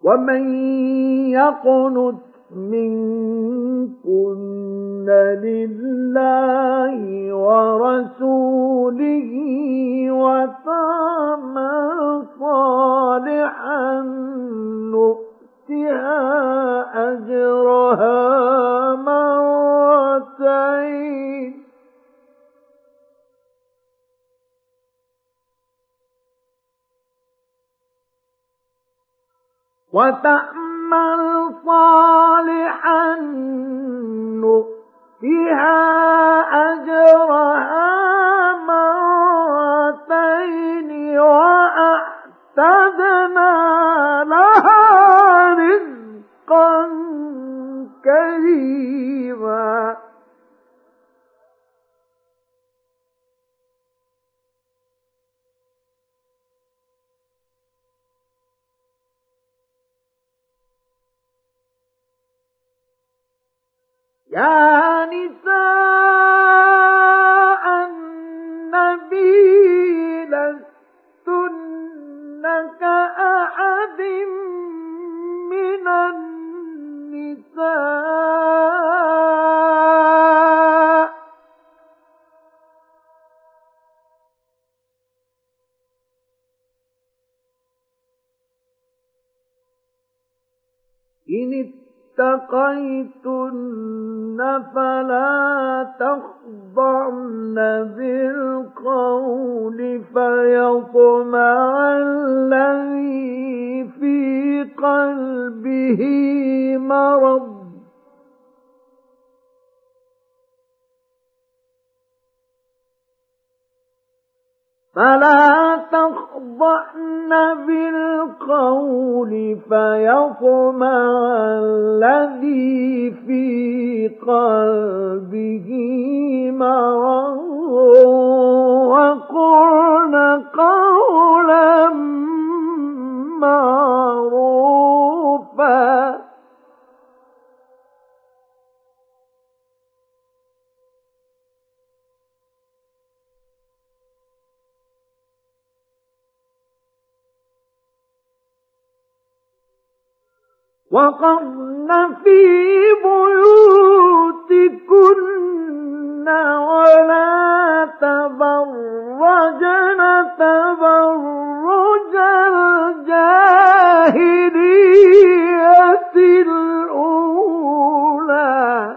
ومن يقنت منكن لله ورسوله وتعمل صالحا نؤتها أجرها مرتين وتعمل صالحا نؤتها أجرها مرتين وأعتدنا لها رزقا كريما يا نساء النبي لستن كأحد من النساء إن اتقيتن فلا تخضعن بالقول فيطمع الذي في قلبه مرض فلا تخضعن بالقول فيطمع الذي في قلبه مرض وقلن قولا معروفا وقرن في بيوتكن ولا تبرجن تبرج الجاهلية الأولى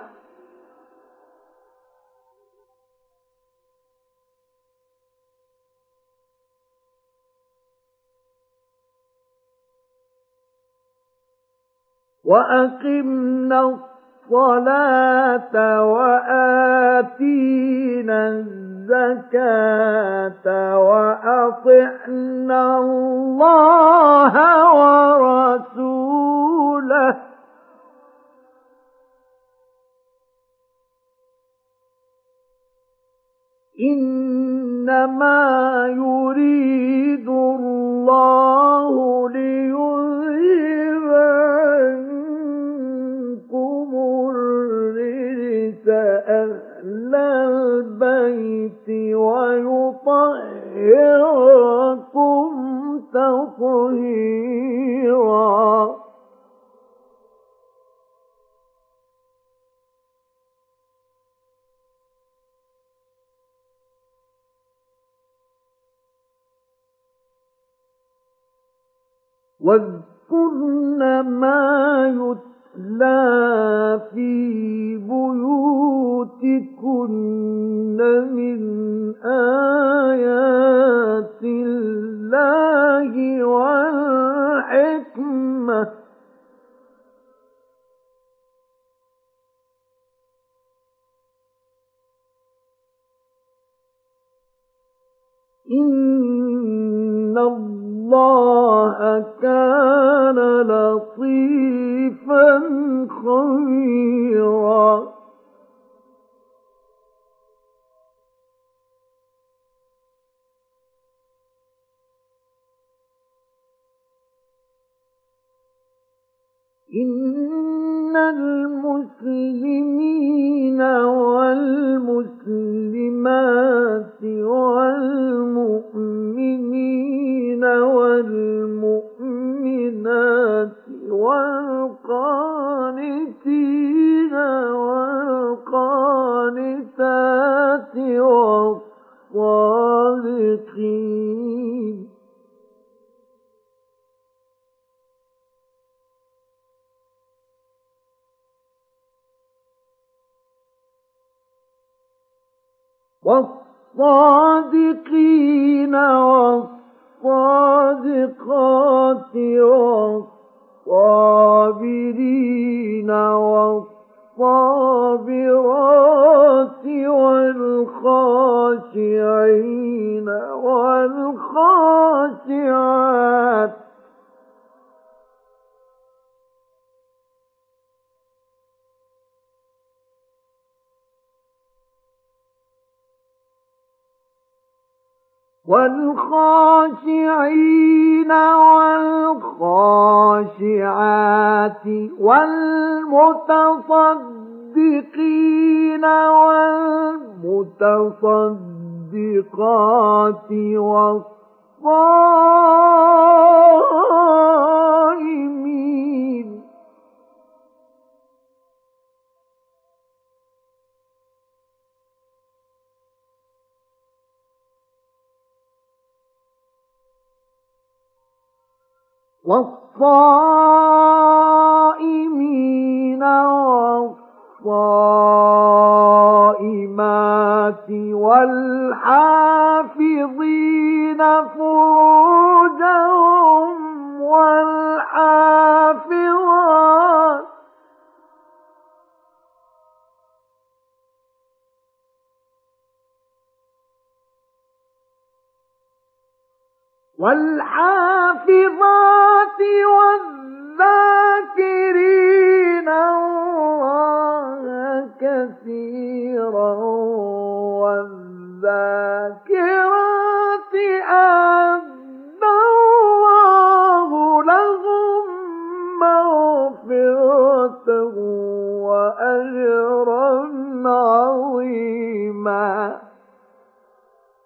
وأقمنا الصلاة وآتينا الزكاة وأطعنا الله ورسوله إنما يريد الله ليذهب عنكم الرجس أهل البيت ويطهركم تطهيرا واذكرن ما يتلى في بيوتكن من آيات الله والحكمة إن الله كان لطيفا خبيرا إن المسلمين والمسلمات والمؤمنين والمؤمنات والصادقين والصادقات والصابرين والصابرات والخاشعين والخاشعات والخاشعين والخاشعات والمتصدقين والمتصدقات والصائمين والصائمين والصائمات والحافظين فروجهم والحافظات والحافظات والذاكرين الله كثيرا والذاكرات أعد الله لهم مغفرة وأجرا